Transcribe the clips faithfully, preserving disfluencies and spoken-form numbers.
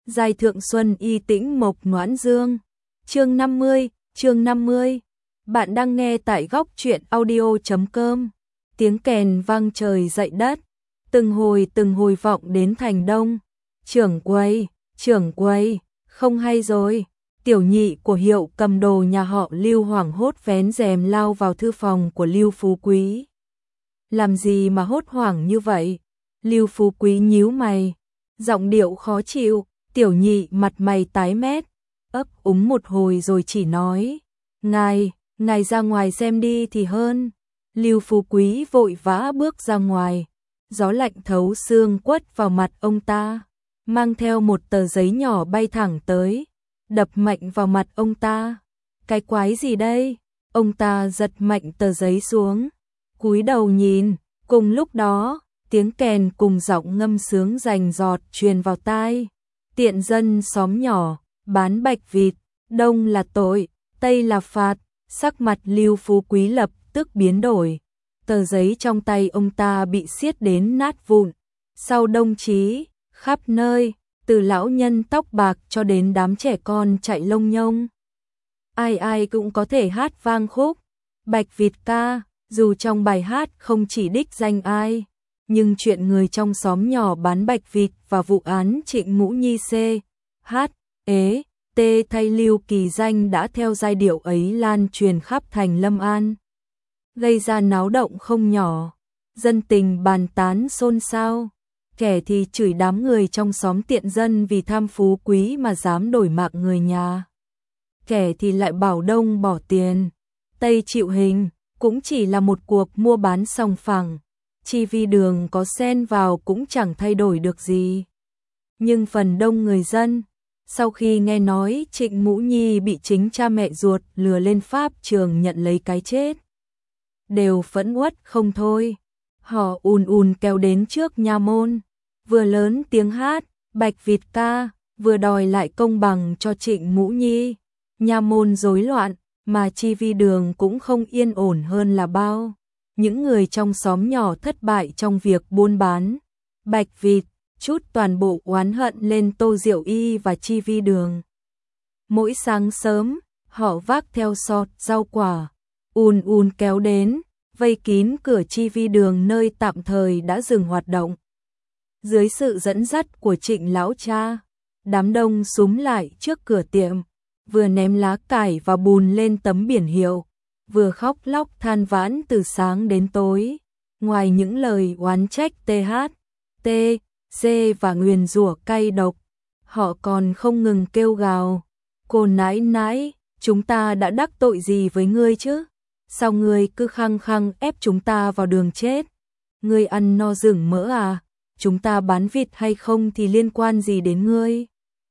Giai thượng xuân y tĩnh mộc noãn dương. Chương năm mươi, chương năm mươi. Bạn đang nghe tại góc truyện audio chấm com. Tiếng kèn vang trời dậy đất, từng hồi từng hồi vọng đến thành đông. Trưởng quầy, trưởng quầy, không hay rồi. Tiểu nhị của hiệu cầm đồ nhà họ Lưu hoảng hốt vén rèm lao vào thư phòng của Lưu Phú Quý. Làm gì mà hốt hoảng như vậy? Lưu Phú Quý nhíu mày, giọng điệu khó chịu. Tiểu nhị mặt mày tái mét, ấp úng một hồi rồi chỉ nói, ngài, ngài ra ngoài xem đi thì hơn. Lưu Phú Quý vội vã bước ra ngoài, gió lạnh thấu xương quất vào mặt ông ta, mang theo một tờ giấy nhỏ bay thẳng tới, đập mạnh vào mặt ông ta. Cái quái gì đây? Ông ta giật mạnh tờ giấy xuống, cúi đầu nhìn, cùng lúc đó, tiếng kèn cùng giọng ngâm sướng rành rọt truyền vào tai. Tiện dân xóm nhỏ, bán bạch vịt, đông là tội, tây là phạt. Sắc mặt Lưu Phú Quý lập tức biến đổi. Tờ giấy trong tay ông ta bị xiết đến nát vụn. Sau đồng chí, khắp nơi, từ lão nhân tóc bạc cho đến đám trẻ con chạy lông nhông. Ai ai cũng có thể hát vang khúc Bạch Vịt ca, dù trong bài hát không chỉ đích danh ai. Nhưng chuyện người trong xóm nhỏ bán bạch vịt và vụ án Trịnh Mũ Nhi C, H, ế, T thay Lưu Kỳ Danh đã theo giai điệu ấy lan truyền khắp thành Lâm An. Gây ra náo động không nhỏ, dân tình bàn tán xôn xao, kẻ thì chửi đám người trong xóm tiện dân vì tham phú quý mà dám đổi mạng người nhà. Kẻ thì lại bảo đông bỏ tiền, tây chịu hình, cũng chỉ là một cuộc mua bán sòng phẳng. Chi vi đường có xen vào cũng chẳng thay đổi được gì. Nhưng phần đông người dân, sau khi nghe nói Trịnh Mũ Nhi bị chính cha mẹ ruột lừa lên pháp trường nhận lấy cái chết, đều phẫn uất không thôi. Họ ùn ùn kéo đến trước nha môn, vừa lớn tiếng hát Bạch Vịt ca, vừa đòi lại công bằng cho Trịnh Mũ Nhi. Nha môn rối loạn, mà chi vi đường cũng không yên ổn hơn là bao. Những người trong xóm nhỏ thất bại trong việc buôn bán bạch vịt, chút toàn bộ oán hận lên Tô Diệu Y và Chi Vi Đường. Mỗi sáng sớm, họ vác theo sọt rau quả, ùn ùn kéo đến, vây kín cửa Chi Vi Đường nơi tạm thời đã dừng hoạt động. Dưới sự dẫn dắt của Trịnh lão cha, đám đông xúm lại trước cửa tiệm, vừa ném lá cải và bùn lên tấm biển hiệu, vừa khóc lóc than vãn từ sáng đến tối. Ngoài những lời oán trách tê hát, tê, dê và nguyền rủa cay độc, họ còn không ngừng kêu gào, cô nãi nãi, chúng ta đã đắc tội gì với ngươi chứ? Sao ngươi cứ khăng khăng ép chúng ta vào đường chết? Ngươi ăn no rừng mỡ à? Chúng ta bán vịt hay không thì liên quan gì đến ngươi?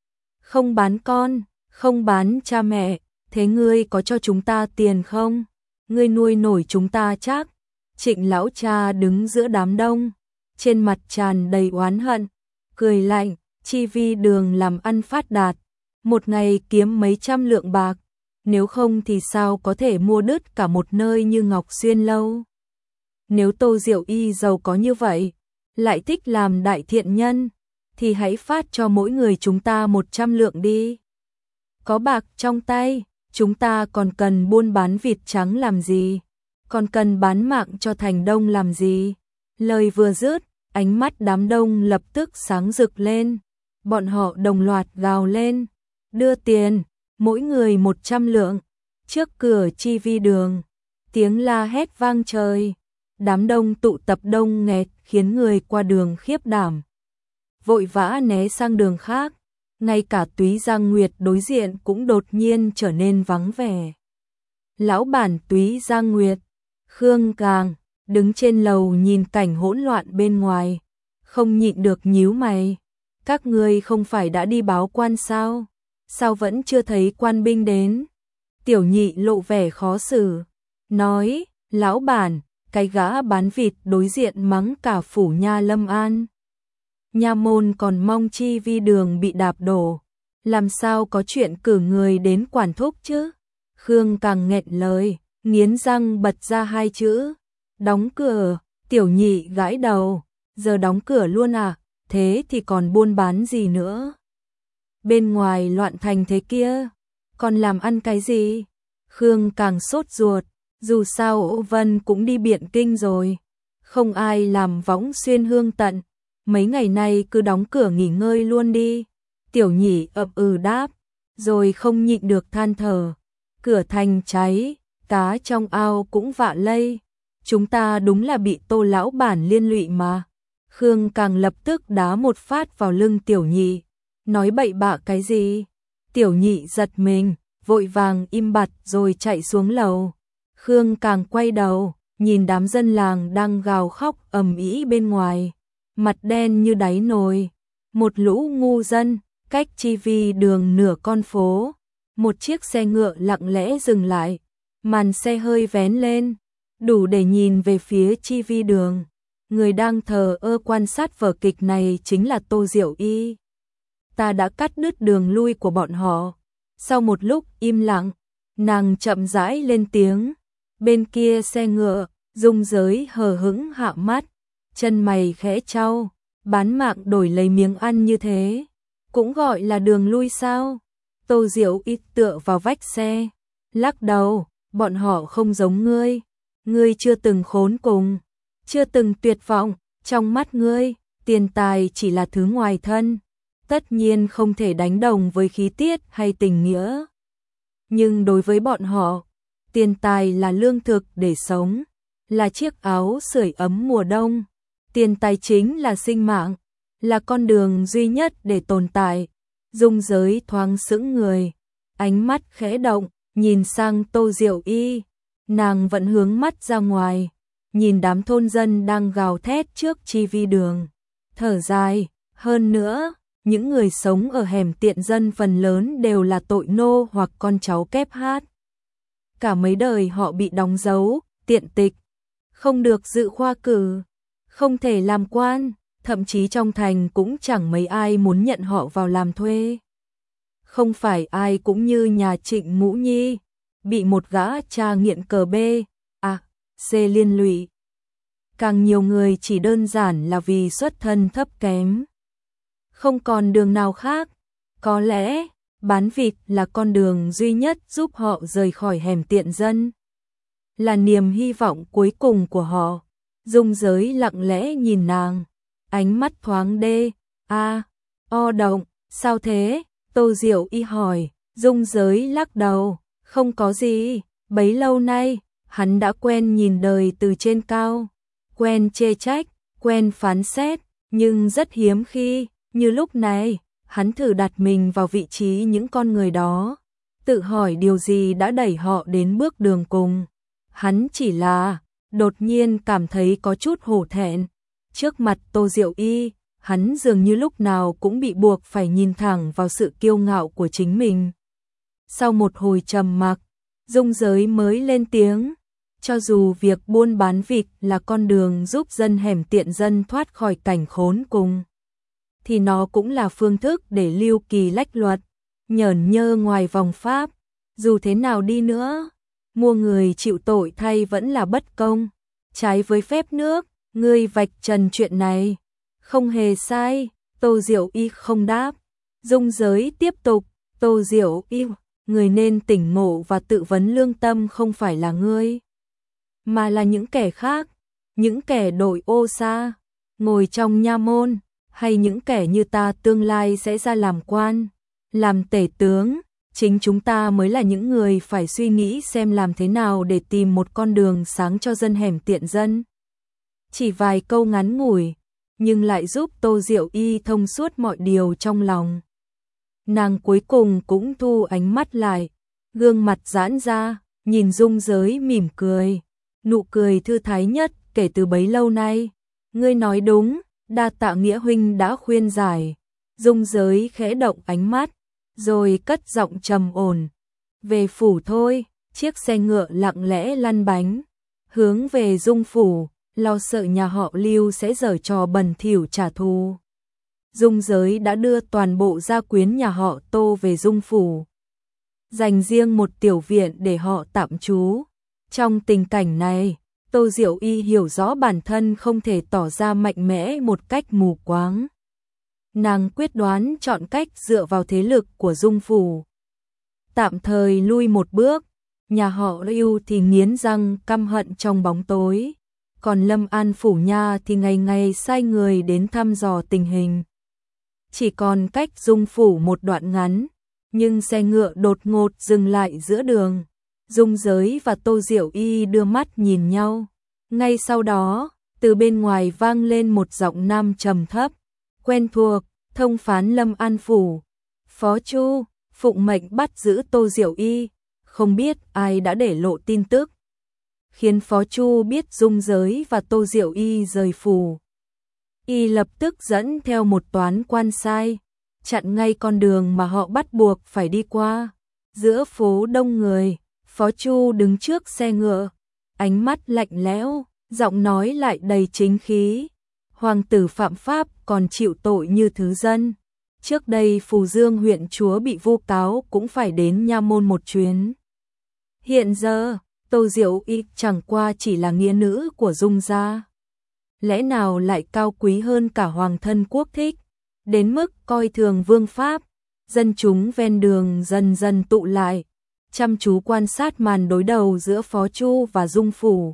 Không bán con, không bán cha mẹ, thế ngươi có cho chúng ta tiền không? Ngươi nuôi nổi chúng ta chắc? Trịnh lão cha đứng giữa đám đông, trên mặt tràn đầy oán hận, cười lạnh. Chi Vi Đường làm ăn phát đạt, một ngày kiếm mấy trăm lượng bạc, nếu không thì sao có thể mua đứt cả một nơi như Ngọc Xuyên Lâu. Nếu Tô Diệu Y giàu có như vậy, lại thích làm đại thiện nhân, thì hãy phát cho mỗi người chúng ta một trăm lượng đi. Có bạc trong tay, chúng ta còn cần buôn bán vịt trắng làm gì? Còn cần bán mạng cho thành đông làm gì? Lời vừa dứt, ánh mắt đám đông lập tức sáng rực lên. Bọn họ đồng loạt gào lên, đưa tiền, mỗi người một trăm lượng. Trước cửa Chi Vi Đường, tiếng la hét vang trời. Đám đông tụ tập đông nghẹt khiến người qua đường khiếp đảm, vội vã né sang đường khác. Ngay cả Túy Giang Nguyệt đối diện cũng đột nhiên trở nên vắng vẻ. Lão bản Túy Giang Nguyệt, Khương Càng, đứng trên lầu nhìn cảnh hỗn loạn bên ngoài, không nhịn được nhíu mày. Các ngươi không phải đã đi báo quan sao? Sao vẫn chưa thấy quan binh đến? Tiểu nhị lộ vẻ khó xử, nói, lão bản, cái gã bán vịt đối diện mắng cả phủ nha Lâm An. Nha môn còn mong Chi Vi Đường bị đạp đổ, làm sao có chuyện cử người đến quản thúc chứ? Khương Càng nghẹn lời, nghiến răng bật ra hai chữ, đóng cửa. Tiểu nhị gãi đầu, giờ đóng cửa luôn à? Thế thì còn buôn bán gì nữa? bên ngoài loạn thành thế kia, còn làm ăn cái gì? Khương càng sốt ruột, dù sao Ô Vân cũng đi Biện Kinh rồi, không ai làm võng xuyên hương tận, mấy ngày nay cứ đóng cửa nghỉ ngơi luôn đi. Tiểu Nhị ậm ừ đáp, rồi không nhịn được than thở, cửa thành cháy, cá trong ao cũng vạ lây, chúng ta đúng là bị Tô lão bản liên lụy mà. Khương càng lập tức đá một phát vào lưng Tiểu Nhị, nói bậy bạ cái gì? Tiểu Nhị giật mình, vội vàng im bặt rồi chạy xuống lầu. Khương càng quay đầu, nhìn đám dân làng đang gào khóc ầm ĩ bên ngoài, mặt đen như đáy nồi. Một lũ ngu dân, cách chi vi đường nửa con phố, một chiếc xe ngựa lặng lẽ dừng lại, màn xe hơi vén lên, đủ để nhìn về phía chi vi đường. Người đang thờ ơ quan sát vở kịch này chính là Tô Diệu Y. Ta đã cắt đứt đường lui của bọn họ. Sau một lúc im lặng, nàng chậm rãi lên tiếng. Bên kia xe ngựa, Dung Giới hờ hững hạ mắt, chân mày khẽ chau, bán mạng đổi lấy miếng ăn như thế, cũng gọi là đường lui sao? Tô Diệu Y tựa vào vách xe, lắc đầu, bọn họ không giống ngươi, ngươi chưa từng khốn cùng, chưa từng tuyệt vọng, trong mắt ngươi, tiền tài chỉ là thứ ngoài thân, tất nhiên không thể đánh đồng với khí tiết hay tình nghĩa. Nhưng đối với bọn họ, tiền tài là lương thực để sống, là chiếc áo sưởi ấm mùa đông, tiền tài chính là sinh mạng, là con đường duy nhất để tồn tại. Dung Giới thoáng sững người, ánh mắt khẽ động, nhìn sang Tô Diệu Y, nàng vẫn hướng mắt ra ngoài, nhìn đám thôn dân đang gào thét trước chi vi đường, thở dài. Hơn nữa, những người sống ở hẻm tiện dân phần lớn đều là tội nô hoặc con cháu kép hát. Cả mấy đời họ bị đóng dấu, tiện tịch, không được dự khoa cử, không thể làm quan, thậm chí trong thành cũng chẳng mấy ai muốn nhận họ vào làm thuê. Không phải ai cũng như nhà Trịnh Mũ Nhi, bị một gã cha nghiện cờ B, A, C liên lụy. Càng nhiều người chỉ đơn giản là vì xuất thân thấp kém. Không còn đường nào khác, có lẽ bán vịt là con đường duy nhất giúp họ rời khỏi hẻm tiện dân, là niềm hy vọng cuối cùng của họ. Dung Giới lặng lẽ nhìn nàng, ánh mắt thoáng đê, a, o động, sao thế? Tô Diệu Y hỏi. Dung Giới lắc đầu, không có gì, bấy lâu nay, hắn đã quen nhìn đời từ trên cao, quen chê trách, quen phán xét, nhưng rất hiếm khi, như lúc này, hắn thử đặt mình vào vị trí những con người đó, tự hỏi điều gì đã đẩy họ đến bước đường cùng. Hắn chỉ là, đột nhiên cảm thấy có chút hổ thẹn. Trước mặt Tô Diệu Y, hắn dường như lúc nào cũng bị buộc phải nhìn thẳng vào sự kiêu ngạo của chính mình. Sau một hồi trầm mặc, Dung Giới mới lên tiếng, cho dù việc buôn bán vịt là con đường giúp dân hẻm tiện dân thoát khỏi cảnh khốn cùng, thì nó cũng là phương thức để lưu kỳ lách luật, nhởn nhơ ngoài vòng pháp. Dù thế nào đi nữa, mua người chịu tội thay vẫn là bất công, trái với phép nước. Ngươi vạch trần chuyện này, không hề sai. Tô Diệu Y không đáp. Dung Giới tiếp tục, Tô Diệu Y, người nên tỉnh ngộ và tự vấn lương tâm không phải là ngươi, mà là những kẻ khác, những kẻ đội ô sa, ngồi trong nha môn, hay những kẻ như ta tương lai sẽ ra làm quan, làm tể tướng. Chính chúng ta mới là những người phải suy nghĩ xem làm thế nào để tìm một con đường sáng cho dân hẻm tiện dân. Chỉ vài câu ngắn ngủi, nhưng lại giúp Tô Diệu Y thông suốt mọi điều trong lòng. Nàng cuối cùng cũng thu ánh mắt lại, gương mặt giãn ra, nhìn Dung Giới mỉm cười, nụ cười thư thái nhất kể từ bấy lâu nay. Ngươi nói đúng, đa tạ Nghĩa huynh đã khuyên giải. Dung Giới khẽ động ánh mắt, rồi cất giọng trầm ổn. Về phủ thôi. Chiếc xe ngựa lặng lẽ lăn bánh, hướng về Dung phủ, lo sợ nhà họ Lưu sẽ giở trò bẩn thỉu trả thù. Dung Giới đã đưa toàn bộ gia quyến nhà họ Tô về Dung phủ, dành riêng một tiểu viện để họ tạm trú. Trong tình cảnh này, Tô Diệu Y hiểu rõ bản thân không thể tỏ ra mạnh mẽ một cách mù quáng. nàng quyết đoán chọn cách dựa vào thế lực của Dung phủ. Tạm thời lui một bước, nhà họ Lưu thì nghiến răng căm hận trong bóng tối, còn Lâm An phủ nha thì ngày ngày sai người đến thăm dò tình hình. Chỉ còn cách Dung phủ một đoạn ngắn, nhưng xe ngựa đột ngột dừng lại giữa đường. Dung Giới và Tô Diệu Y đưa mắt nhìn nhau. Ngay sau đó, từ bên ngoài vang lên một giọng nam trầm thấp, quen thuộc, thông phán Lâm An phủ. Phó Chu, phụng mệnh bắt giữ Tô Diệu Y, không biết ai đã để lộ tin tức, khiến Phó Chu biết Dung Giới và Tô Diệu Y rời phủ. Y lập tức dẫn theo một toán quan sai, chặn ngay con đường mà họ bắt buộc phải đi qua. Giữa phố đông người, Phó Chu đứng trước xe ngựa, ánh mắt lạnh lẽo, giọng nói lại đầy chính khí. Hoàng tử phạm pháp còn chịu tội như thứ dân. Trước đây Phù Dương huyện chúa bị vu cáo cũng phải đến nha môn một chuyến. Hiện giờ, Tô Diệu Y chẳng qua chỉ là nghĩa nữ của Dung gia. Lẽ nào lại cao quý hơn cả hoàng thân quốc thích, đến mức coi thường vương pháp. Dân chúng ven đường dần dần tụ lại, chăm chú quan sát màn đối đầu giữa Phó Chu và Dung phủ.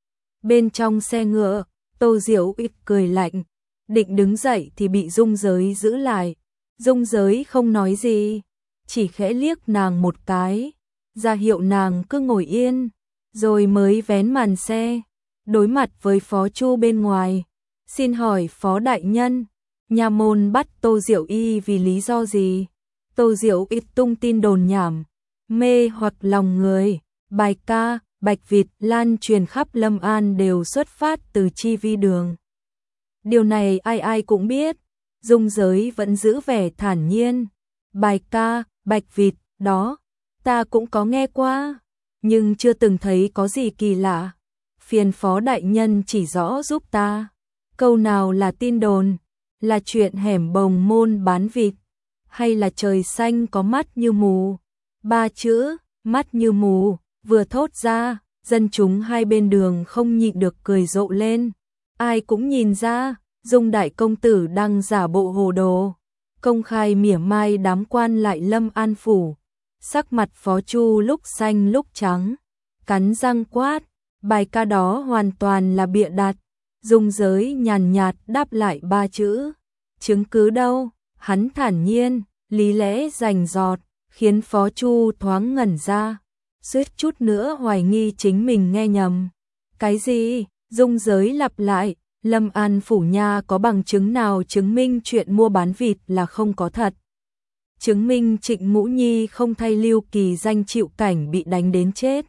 Bên trong xe ngựa, Tô Diệu Y cười lạnh, định đứng dậy thì bị Dung Giới giữ lại. Dung Giới không nói gì, chỉ khẽ liếc nàng một cái, ra hiệu nàng cứ ngồi yên, rồi mới vén màn xe, đối mặt với Phó Chu bên ngoài. Xin hỏi Phó đại nhân, nha môn bắt Tô Diệu Y vì lý do gì? Tô Diệu Y tung tin đồn nhảm, mê hoặc lòng người, bài ca, bạch vịt lan truyền khắp Lâm An đều xuất phát từ Chi Vi Đường. Điều này ai ai cũng biết. Dung Giới vẫn giữ vẻ thản nhiên. Bài ca, bạch vịt, đó, ta cũng có nghe qua, nhưng chưa từng thấy có gì kỳ lạ. Phiền Phó đại nhân chỉ rõ giúp ta. Câu nào là tin đồn? Là chuyện hẻm bồng môn bán vịt? Hay là trời xanh có mắt như mù? Ba chữ, mắt như mù, vừa thốt ra, dân chúng hai bên đường không nhịn được cười rộ lên. Ai cũng nhìn ra, Dung đại công tử đang giả bộ hồ đồ, công khai mỉa mai đám quan lại Lâm An phủ. Sắc mặt Phó Chu lúc xanh lúc trắng, cắn răng quát, bài ca đó hoàn toàn là bịa đặt. Dung Giới nhàn nhạt đáp lại ba chữ, chứng cứ đâu? Hắn thản nhiên, lý lẽ rành rọt, khiến Phó Chu thoáng ngẩn ra, suýt chút nữa hoài nghi chính mình nghe nhầm. Cái gì? Dung Giới lặp lại, Lâm An phủ nha có bằng chứng nào chứng minh chuyện mua bán vịt là không có thật? Chứng minh Trịnh Ngũ Nhi không thay Lưu Kỳ Danh chịu cảnh bị đánh đến chết.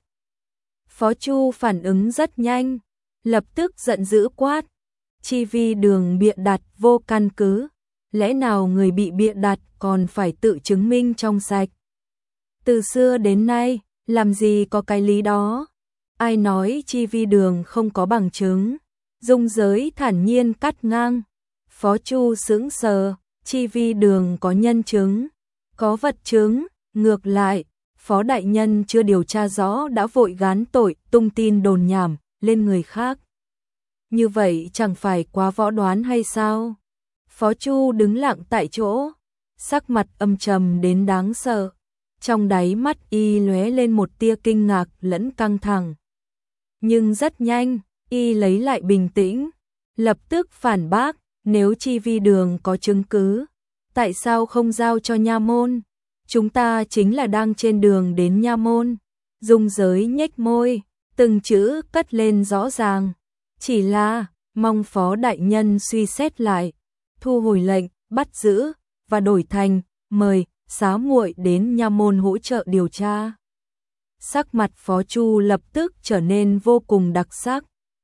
Phó Chu phản ứng rất nhanh, lập tức giận dữ quát, Chi Vi Đường bịa đặt vô căn cứ, lẽ nào người bị bịa đặt còn phải tự chứng minh trong sạch? Từ xưa đến nay, làm gì có cái lý đó? Ai nói Chi Vi Đường không có bằng chứng? Dung Giới thản nhiên cắt ngang. Phó Chu sững sờ, Chi Vi Đường có nhân chứng, có vật chứng, ngược lại, Phó đại nhân chưa điều tra rõ đã vội gán tội tung tin đồn nhảm lên người khác. Như vậy chẳng phải quá võ đoán hay sao? Phó Chu đứng lặng tại chỗ, sắc mặt âm trầm đến đáng sợ, trong đáy mắt y lóe lên một tia kinh ngạc lẫn căng thẳng. Nhưng rất nhanh, y lấy lại bình tĩnh, lập tức phản bác, nếu Chi Vi Đường có chứng cứ, tại sao không giao cho nha môn? Chúng ta chính là đang trên đường đến nha môn. Dung Giới nhếch môi, từng chữ cất lên rõ ràng, chỉ là mong Phó đại nhân suy xét lại, thu hồi lệnh bắt giữ và đổi thành mời xá muội đến nha môn hỗ trợ điều tra. Sắc mặt Phó Chu lập tức trở nên vô cùng đặc sắc.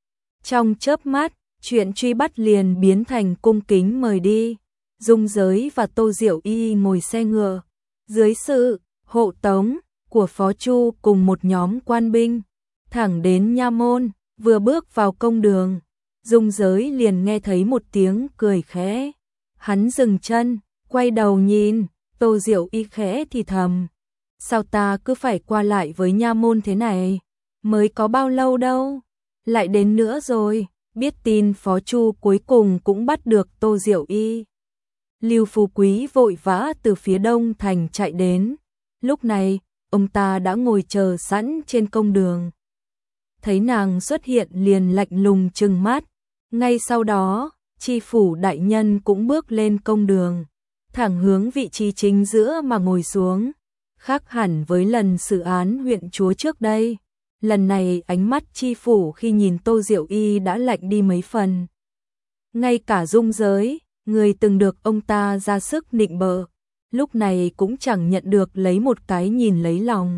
Trong chớp mắt, chuyện truy bắt liền biến thành cung kính mời đi. Dung Giới và Tô Diệu Y ngồi xe ngựa, dưới sự hộ tống của Phó Chu cùng một nhóm quan binh, thẳng đến nha môn. Vừa bước vào công đường, Dung Giới liền nghe thấy một tiếng cười khẽ. Hắn dừng chân, quay đầu nhìn, Tô Diệu Y khẽ thì thầm, sao ta cứ phải qua lại với nha môn thế này? Mới có bao lâu đâu, lại đến nữa rồi. Biết tin Phó Chu cuối cùng cũng bắt được Tô Diệu Y. Lưu Phú Quý vội vã từ phía đông thành chạy đến. Lúc này, ông ta đã ngồi chờ sẵn trên công đường. Thấy nàng xuất hiện liền lạnh lùng trừng mắt. Ngay sau đó, tri phủ đại nhân cũng bước lên công đường, thẳng hướng vị trí chính giữa mà ngồi xuống. Khác hẳn với lần xử án huyện chúa trước đây, lần này ánh mắt tri phủ khi nhìn Tô Diệu Y đã lạnh đi mấy phần. Ngay cả Dung Giới, người từng được ông ta ra sức nịnh bợ, lúc này cũng chẳng nhận được lấy một cái nhìn lấy lòng.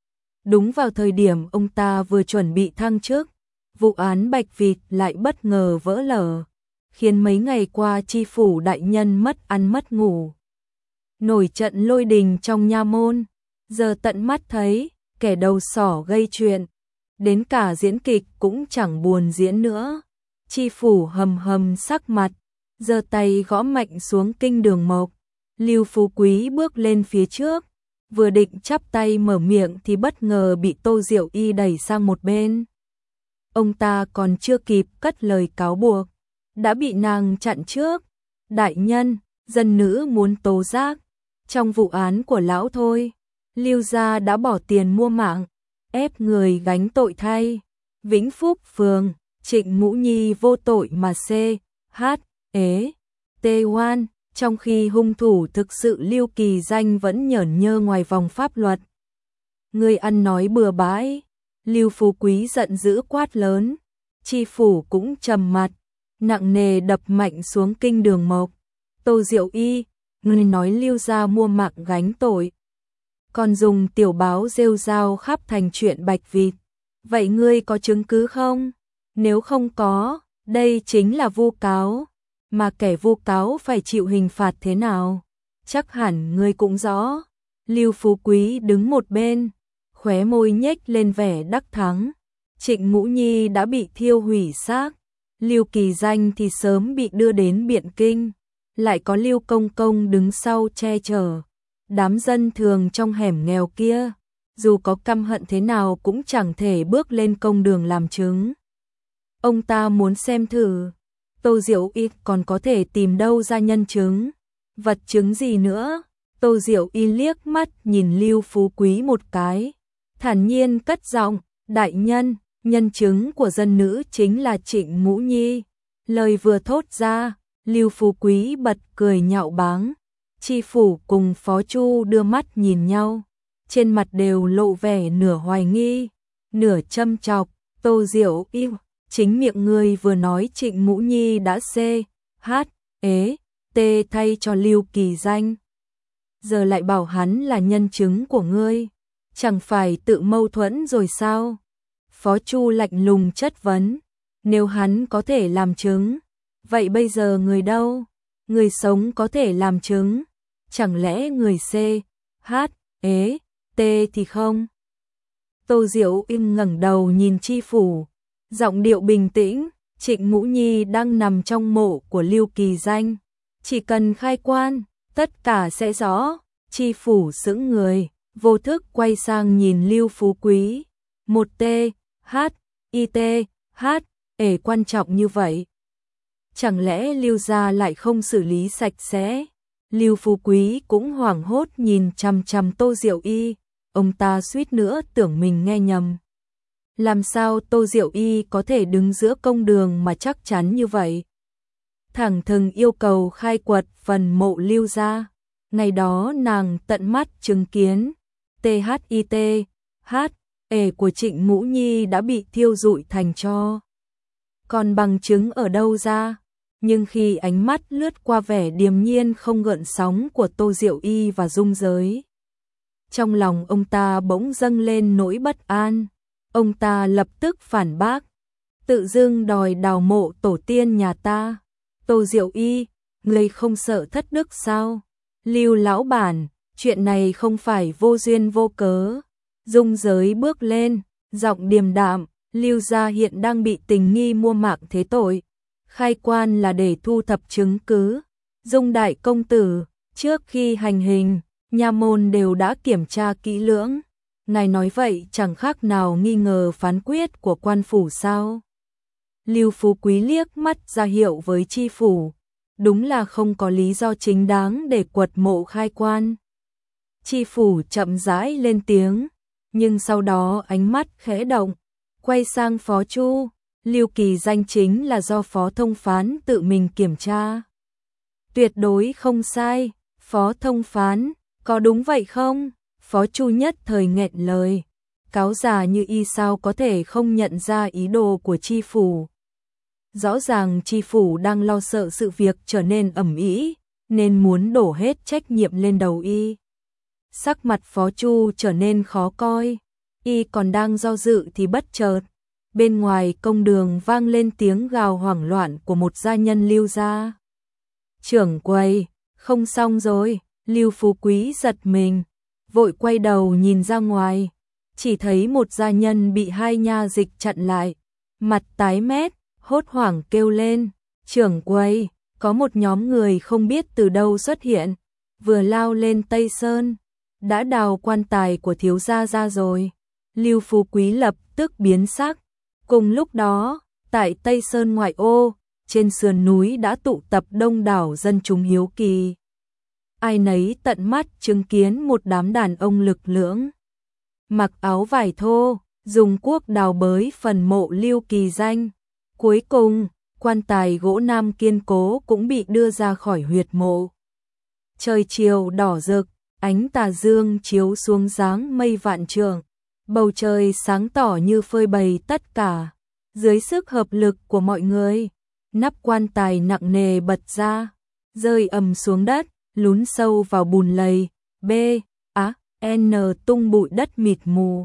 Đúng vào thời điểm ông ta vừa chuẩn bị thăng chức, vụ án Bạch Vịt lại bất ngờ vỡ lở, khiến mấy ngày qua tri phủ đại nhân mất ăn mất ngủ. Nổi trận lôi đình trong nha môn, giờ tận mắt thấy, kẻ đầu sỏ gây chuyện, đến cả diễn kịch cũng chẳng buồn diễn nữa. Tri phủ hầm hầm sắc mặt, giơ tay gõ mạnh xuống kinh đường mộc. Lưu Phú Quý bước lên phía trước, vừa định chắp tay mở miệng thì bất ngờ bị Tô Diệu Y đẩy sang một bên. Ông ta còn chưa kịp cất lời cáo buộc, đã bị nàng chặn trước. Đại nhân, dân nữ muốn tố giác, trong vụ án của lão thôi, Lưu gia đã bỏ tiền mua mạng, ép người gánh tội thay. Vĩnh Phúc phường, Trịnh Mũ Nhi vô tội mà C, H, ế, T oan, trong khi hung thủ thực sự Lưu Kỳ Danh vẫn nhởn nhơ ngoài vòng pháp luật. Người ăn nói bừa bãi, Lưu Phú Quý giận dữ quát lớn, tri phủ cũng trầm mặt, nặng nề đập mạnh xuống kinh đường mộc. Tô Diệu Y, người nói Lưu gia mua mạng gánh tội, còn dùng tiểu báo rêu rao khắp thành chuyện Bạch Vịt. Vậy ngươi có chứng cứ không? Nếu không có, đây chính là vu cáo, mà kẻ vu cáo phải chịu hình phạt thế nào? Chắc hẳn ngươi cũng rõ. Lưu Phú Quý đứng một bên, khóe môi nhếch lên vẻ đắc thắng. Trịnh Mũ Nhi đã bị thiêu hủy xác, Lưu Kỳ Danh thì sớm bị đưa đến Biện Kinh, lại có Lưu Công Công đứng sau che chở. Đám dân thường trong hẻm nghèo kia, dù có căm hận thế nào cũng chẳng thể bước lên công đường làm chứng. Ông ta muốn xem thử, Tô Diệu Y còn có thể tìm đâu ra nhân chứng, vật chứng gì nữa. Tô Diệu Y liếc mắt nhìn Lưu Phú Quý một cái, thản nhiên cất giọng, đại nhân, nhân chứng của dân nữ chính là Trịnh Mũ Nhi. Lời vừa thốt ra, Lưu Phú Quý bật cười nhạo báng. Tri phủ cùng Phó Chu đưa mắt nhìn nhau, trên mặt đều lộ vẻ nửa hoài nghi, nửa châm chọc. Tô Diệu Y, chính miệng ngươi vừa nói Trịnh Mũ Nhi đã C, H, ế, T thay cho Lưu Kỳ Danh, giờ lại bảo hắn là nhân chứng của ngươi, chẳng phải tự mâu thuẫn rồi sao? Phó Chu lạnh lùng chất vấn, nếu hắn có thể làm chứng, vậy bây giờ người đâu? Người sống có thể làm chứng, chẳng lẽ người C, H, ế, T thì không? Tô Diệu im ngẩng đầu nhìn tri phủ, giọng điệu bình tĩnh, Trịnh Mũ Nhi đang nằm trong mộ của Lưu Kỳ Danh, chỉ cần khai quan, tất cả sẽ rõ. Tri phủ sững người, vô thức quay sang nhìn Lưu Phú Quý, một T, H, I T, H, ể quan trọng như vậy. Chẳng lẽ Lưu gia lại không xử lý sạch sẽ? Lưu Phú Quý cũng hoảng hốt nhìn chằm chằm Tô Diệu Y, ông ta suýt nữa tưởng mình nghe nhầm. Làm sao Tô Diệu Y có thể đứng giữa công đường mà chắc chắn như vậy? Thẳng thừng yêu cầu khai quật phần mộ Lưu gia. Ngày đó nàng tận mắt chứng kiến tê hát i tê, H, ể của Trịnh Mũ Nhi đã bị thiêu rụi thành tro. Còn bằng chứng ở đâu ra? Nhưng khi ánh mắt lướt qua vẻ điềm nhiên không gợn sóng của Tô Diệu Y và Dung Giới, trong lòng ông ta bỗng dâng lên nỗi bất an. Ông ta lập tức phản bác, tự dưng đòi đào mộ tổ tiên nhà ta. Tô Diệu Y, ngươi không sợ thất đức sao? Lưu lão bản, chuyện này không phải vô duyên vô cớ. Dung Giới bước lên, giọng điềm đạm, Lưu gia hiện đang bị tình nghi mua mạng thế tội. Khai quan là để thu thập chứng cứ. Dung đại công tử, trước khi hành hình, nha môn đều đã kiểm tra kỹ lưỡng. Ngài nói vậy chẳng khác nào nghi ngờ phán quyết của quan phủ sao? Lưu Phú Quý liếc mắt ra hiệu với tri phủ, đúng là không có lý do chính đáng để quật mộ khai quan. Tri phủ chậm rãi lên tiếng, nhưng sau đó ánh mắt khẽ động, quay sang Phó Chu, Lưu Kỳ danh chính là do Phó Thông Phán tự mình kiểm tra. Tuyệt đối không sai, Phó Thông Phán, có đúng vậy không? Phó Chu nhất thời nghẹn lời, cáo già như y sao có thể không nhận ra ý đồ của tri phủ. Rõ ràng tri phủ đang lo sợ sự việc trở nên ầm ĩ, nên muốn đổ hết trách nhiệm lên đầu y. Sắc mặt Phó Chu trở nên khó coi, y còn đang do dự thì bất chợt, bên ngoài công đường vang lên tiếng gào hoảng loạn của một gia nhân Lưu gia. Trưởng quầy, không xong rồi, Lưu Phú Quý giật mình, vội quay đầu nhìn ra ngoài, chỉ thấy một gia nhân bị hai nha dịch chặn lại, mặt tái mét, hốt hoảng kêu lên, trưởng quầy, có một nhóm người không biết từ đâu xuất hiện, vừa lao lên Tây Sơn, đã đào quan tài của thiếu gia ra rồi. Lưu Phú Quý lập tức biến sắc, cùng lúc đó, tại Tây Sơn ngoại ô, trên sườn núi đã tụ tập đông đảo dân chúng hiếu kỳ. Ai nấy tận mắt chứng kiến một đám đàn ông lực lưỡng, mặc áo vải thô, dùng cuốc đào bới phần mộ Lưu Kỳ Danh. Cuối cùng, quan tài gỗ nam kiên cố cũng bị đưa ra khỏi huyệt mộ. Trời chiều đỏ rực, ánh tà dương chiếu xuống dáng mây vạn trượng, bầu trời sáng tỏ như phơi bày tất cả. Dưới sức hợp lực của mọi người, nắp quan tài nặng nề bật ra, rơi ầm xuống đất, lún sâu vào bùn lầy, B, A, N tung bụi đất mịt mù.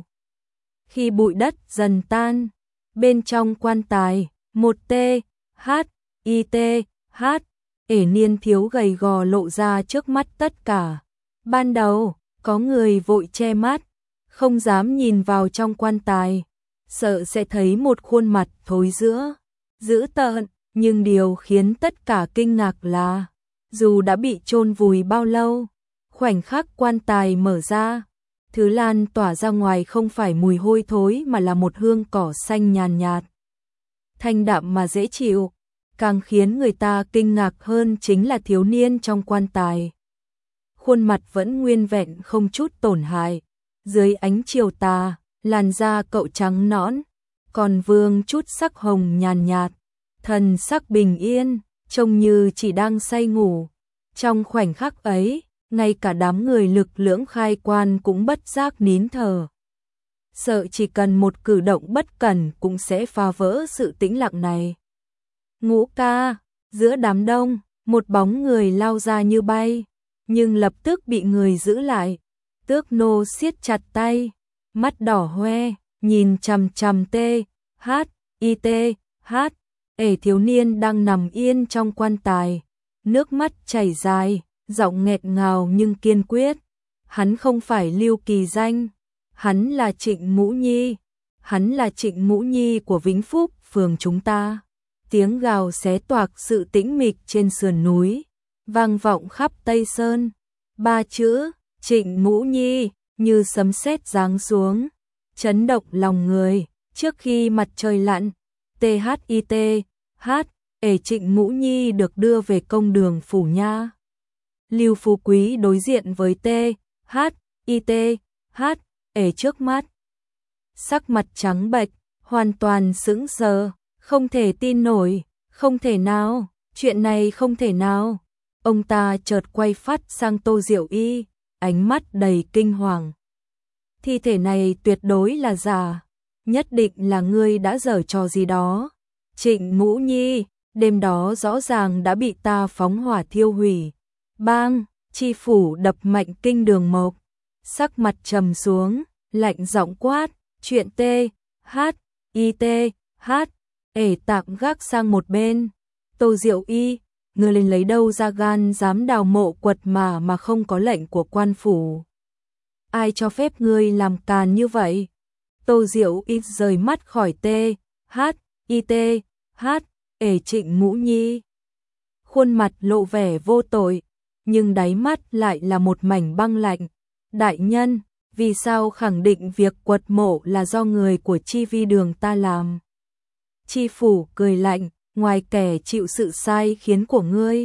Khi bụi đất dần tan, bên trong quan tài, một T, H, I T, H, ể niên thiếu gầy gò lộ ra trước mắt tất cả. Ban đầu, có người vội che mắt, không dám nhìn vào trong quan tài, sợ sẽ thấy một khuôn mặt thối rữa, dữ tợn, nhưng điều khiến tất cả kinh ngạc là, dù đã bị chôn vùi bao lâu, khoảnh khắc quan tài mở ra, thứ lan tỏa ra ngoài không phải mùi hôi thối mà là một hương cỏ xanh nhàn nhạt, thanh đạm mà dễ chịu. Càng khiến người ta kinh ngạc hơn chính là thiếu niên trong quan tài. Khuôn mặt vẫn nguyên vẹn không chút tổn hại, dưới ánh chiều tà, làn da cậu trắng nõn, còn vương chút sắc hồng nhàn nhạt, thần sắc bình yên, trông như chỉ đang say ngủ. Trong khoảnh khắc ấy, ngay cả đám người lực lưỡng khai quan cũng bất giác nín thở. Sợ chỉ cần một cử động bất cẩn cũng sẽ phá vỡ sự tĩnh lặng này. Ngũ ca, giữa đám đông, một bóng người lao ra như bay, nhưng lập tức bị người giữ lại. Tước nô siết chặt tay, mắt đỏ hoe, nhìn chằm chằm T, H, I T, H, ể thiếu niên đang nằm yên trong quan tài, nước mắt chảy dài, giọng nghẹt ngào nhưng kiên quyết. Hắn không phải Lưu Kỳ Danh, hắn là Trịnh Mũ Nhi, hắn là Trịnh Mũ Nhi của Vĩnh Phúc phường chúng ta. Tiếng gào xé toạc sự tĩnh mịch trên sườn núi, vang vọng khắp Tây Sơn. Ba chữ, Trịnh Mũ Nhi, như sấm sét giáng xuống, chấn động lòng người. Trước khi mặt trời lặn, T H I T, H, ể Trịnh Mũ Nhi được đưa về công đường Phủ Nha. Lưu Phú Quý đối diện với T, H, I T, H, ể trước mắt. Sắc mặt trắng bệch, hoàn toàn sững sờ. Không thể tin nổi, không thể nào, chuyện này không thể nào. Ông ta chợt quay phát sang Tô Diệu Y, ánh mắt đầy kinh hoàng. Thi thể này tuyệt đối là giả, nhất định là ngươi đã giở trò gì đó. Trịnh Mũ Nhi, đêm đó rõ ràng đã bị ta phóng hỏa thiêu hủy. Bang, tri phủ đập mạnh kinh đường mộc, sắc mặt trầm xuống, lạnh giọng quát, chuyện T, H, I T, H, ể tạm gác sang một bên. Tô Diệu Y, ngươi lên lấy đâu ra gan dám đào mộ quật mà mà không có lệnh của quan phủ? Ai cho phép ngươi làm càn như vậy? Tô Diệu Y rời mắt khỏi T, H, I T, H, ể Trịnh Mũ Nhi. Khuôn mặt lộ vẻ vô tội, nhưng đáy mắt lại là một mảnh băng lạnh. Đại nhân, vì sao khẳng định việc quật mộ là do người của Chi Vi đường ta làm? Chi phủ cười lạnh, ngoài kẻ chịu sự sai khiến của ngươi,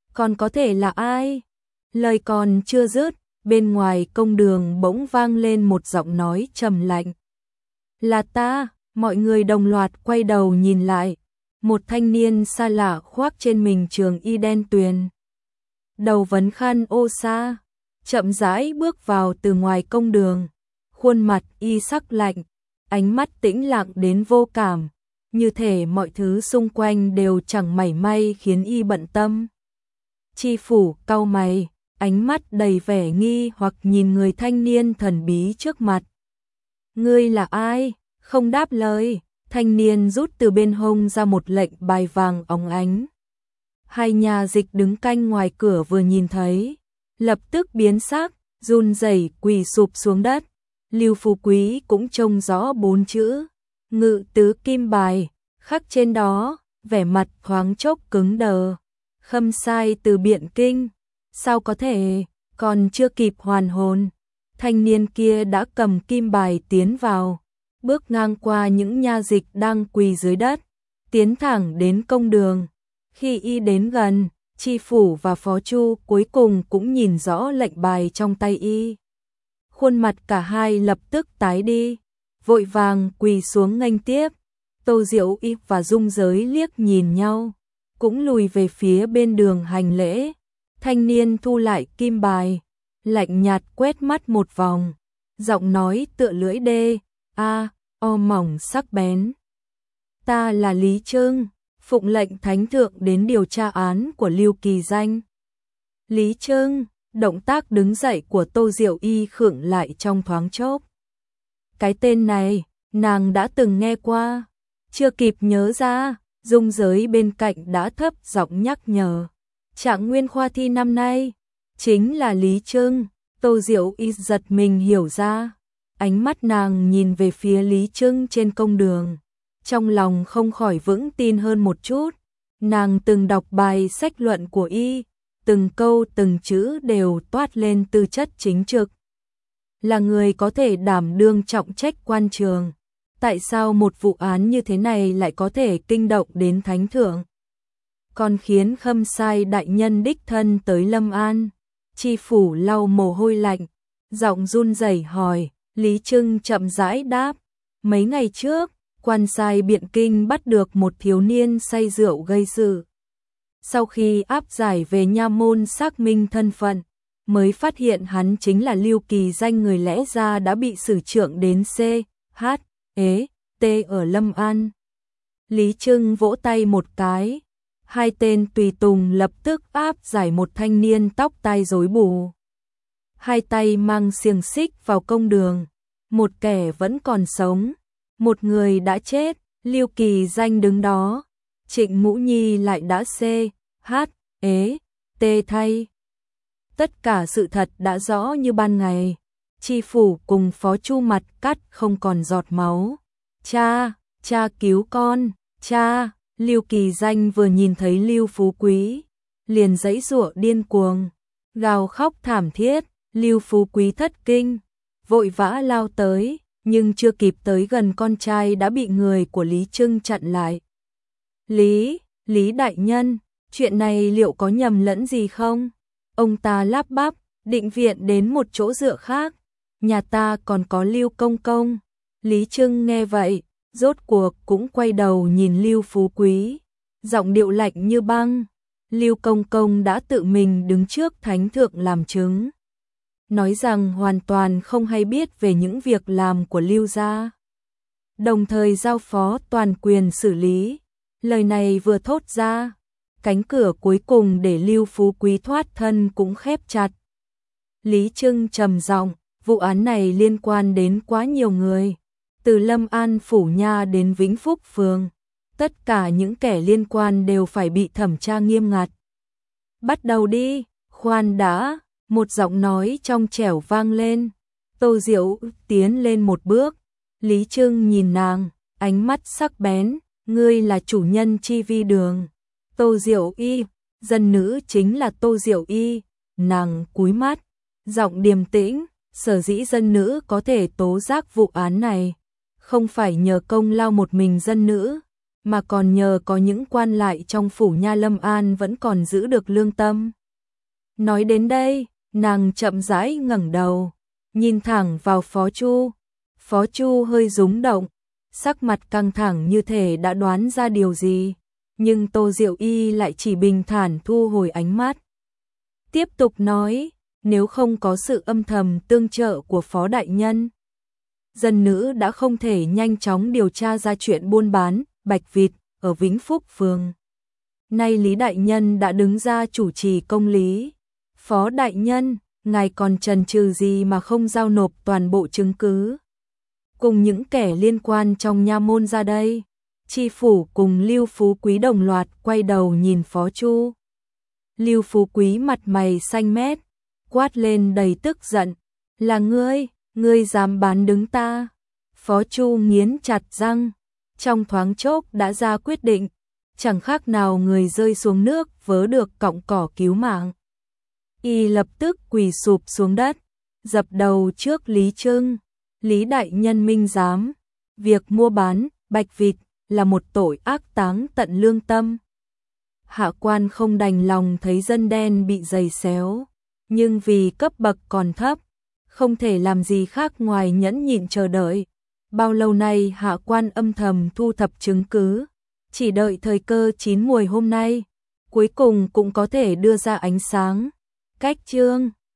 Còn có thể là ai? Lời còn chưa dứt, bên ngoài công đường bỗng vang lên một giọng nói trầm lạnh. Là ta, mọi người đồng loạt quay đầu nhìn lại. Một thanh niên xa lạ khoác trên mình trường y đen tuyền. Đầu vấn khăn ô sa, chậm rãi bước vào từ ngoài công đường. Khuôn mặt y sắc lạnh, ánh mắt tĩnh lặng đến vô cảm. Như thể mọi thứ xung quanh đều chẳng mảy may khiến y bận tâm. Tri phủ cau mày, ánh mắt đầy vẻ nghi hoặc nhìn người thanh niên thần bí trước mặt. Ngươi là ai? Không đáp lời, thanh niên rút từ bên hông ra một lệnh bài vàng óng ánh. Hai nhà dịch đứng canh ngoài cửa vừa nhìn thấy, lập tức biến sắc, run rẩy quỳ sụp xuống đất. Lưu Phú Quý cũng trông rõ bốn chữ Ngự tứ kim bài khắc trên đó, vẻ mặt thoáng chốc cứng đờ. Khâm sai từ Biện Kinh, sao có thể? Còn chưa kịp hoàn hồn, thanh niên kia đã cầm kim bài tiến vào, bước ngang qua những nha dịch đang quỳ dưới đất, tiến thẳng đến công đường. Khi y đến gần, tri phủ và phó chu cuối cùng cũng nhìn rõ lệnh bài trong tay y. Khuôn mặt cả hai lập tức tái đi, vội vàng quỳ xuống nghênh tiếp. Tô Diệu Y và Dung Giới liếc nhìn nhau, cũng lùi về phía bên đường hành lễ. Thanh niên thu lại kim bài, lạnh nhạt quét mắt một vòng, giọng nói tựa lưỡi đê, a, o mỏng sắc bén. Ta là Lý Trưng, phụng lệnh thánh thượng đến điều tra án của Lưu Kỳ Danh. Lý Trưng, động tác đứng dậy của Tô Diệu Y khựng lại trong thoáng chốc. Cái tên này, nàng đã từng nghe qua, chưa kịp nhớ ra, Dung Giới bên cạnh đã thấp giọng nhắc nhở. Trạng nguyên khoa thi năm nay, chính là Lý Trưng. Tô Diệu Y giật mình hiểu ra, ánh mắt nàng nhìn về phía Lý Trưng trên công đường, trong lòng không khỏi vững tin hơn một chút. Nàng từng đọc bài sách luận của y, từng câu từng chữ đều toát lên tư chất chính trực. Là người có thể đảm đương trọng trách quan trường, tại sao một vụ án như thế này lại có thể kinh động đến thánh thượng? Còn khiến khâm sai đại nhân đích thân tới Lâm An. Tri phủ lau mồ hôi lạnh, giọng run rẩy hỏi. Lý Trưng chậm rãi đáp, mấy ngày trước, quan sai Biện Kinh bắt được một thiếu niên say rượu gây sự. Sau khi áp giải về nha môn xác minh thân phận, mới phát hiện hắn chính là Lưu Kỳ Danh, người lẽ ra đã bị xử trượng đến C, H, E, T ở Lâm An. Lý Trưng vỗ tay một cái, hai tên tùy tùng lập tức áp giải một thanh niên tóc tai rối bù. Hai tay mang xiềng xích vào công đường, một kẻ vẫn còn sống, một người đã chết. Lưu Kỳ Danh đứng đó, Trịnh Mũ Nhi lại đã C, H, E, T thay. Tất cả sự thật đã rõ như ban ngày. Tri phủ cùng phó chu mặt cắt không còn giọt máu. Cha, cha cứu con, cha. Lưu Kỳ Danh vừa nhìn thấy Lưu Phú Quý, liền giãy giụa điên cuồng, gào khóc thảm thiết. Lưu Phú Quý thất kinh, vội vã lao tới, nhưng chưa kịp tới gần con trai đã bị người của Lý Trưng chặn lại. Lý, Lý đại nhân, chuyện này liệu có nhầm lẫn gì không? Ông ta lắp bắp, định viện đến một chỗ dựa khác, nhà ta còn có Lưu công công. Lý Trưng nghe vậy, rốt cuộc cũng quay đầu nhìn Lưu Phú Quý, giọng điệu lạnh như băng. Lưu công công đã tự mình đứng trước thánh thượng làm chứng, nói rằng hoàn toàn không hay biết về những việc làm của Lưu gia, đồng thời giao phó toàn quyền xử lý. Lời này vừa thốt ra, cánh cửa cuối cùng để Lưu Phú Quý thoát thân cũng khép chặt. Lý Trưng trầm giọng, vụ án này liên quan đến quá nhiều người, từ Lâm An phủ nha đến Vĩnh Phúc phường, tất cả những kẻ liên quan đều phải bị thẩm tra nghiêm ngặt. Bắt đầu đi. Khoan đã. Một giọng nói trong trẻo vang lên. Tô Diệu tiến lên một bước. Lý Trưng nhìn nàng, ánh mắt sắc bén. Ngươi là chủ nhân Chi Vi Đường. Tô Diệu Y, dân nữ chính là Tô Diệu Y. Nàng cúi mắt, giọng điềm tĩnh. Sở dĩ dân nữ có thể tố giác vụ án này, không phải nhờ công lao một mình dân nữ, mà còn nhờ có những quan lại trong phủ nha Lâm An vẫn còn giữ được lương tâm. Nói đến đây, nàng chậm rãi ngẩng đầu, nhìn thẳng vào Phó Chu. Phó Chu hơi rúng động, sắc mặt căng thẳng như thể đã đoán ra điều gì, nhưng Tô Diệu Y lại chỉ bình thản thu hồi ánh mắt. Tiếp tục nói, nếu không có sự âm thầm tương trợ của Phó đại nhân, dân nữ đã không thể nhanh chóng điều tra ra chuyện buôn bán bạch vịt ở Vĩnh Phúc phường. Nay Lý đại nhân đã đứng ra chủ trì công lý. Phó đại nhân, ngài còn chần chừ gì mà không giao nộp toàn bộ chứng cứ cùng những kẻ liên quan trong nha môn ra đây? Tri phủ cùng Lưu Phú Quý đồng loạt quay đầu nhìn Phó Chu. Lưu Phú Quý mặt mày xanh mét, quát lên đầy tức giận, là ngươi, ngươi dám bán đứng ta? Phó Chu nghiến chặt răng, trong thoáng chốc đã ra quyết định, chẳng khác nào người rơi xuống nước vớ được cọng cỏ cứu mạng. Y lập tức quỳ sụp xuống đất, dập đầu trước Lý Trưng. Lý đại nhân minh giám, việc mua bán bạch vịt là một tội ác táng tận lương tâm. Hạ quan không đành lòng thấy dân đen bị giày xéo, nhưng vì cấp bậc còn thấp, không thể làm gì khác ngoài nhẫn nhịn chờ đợi. Bao lâu nay hạ quan âm thầm thu thập chứng cứ, chỉ đợi thời cơ chín muồi hôm nay, cuối cùng cũng có thể đưa ra ánh sáng. Cách chương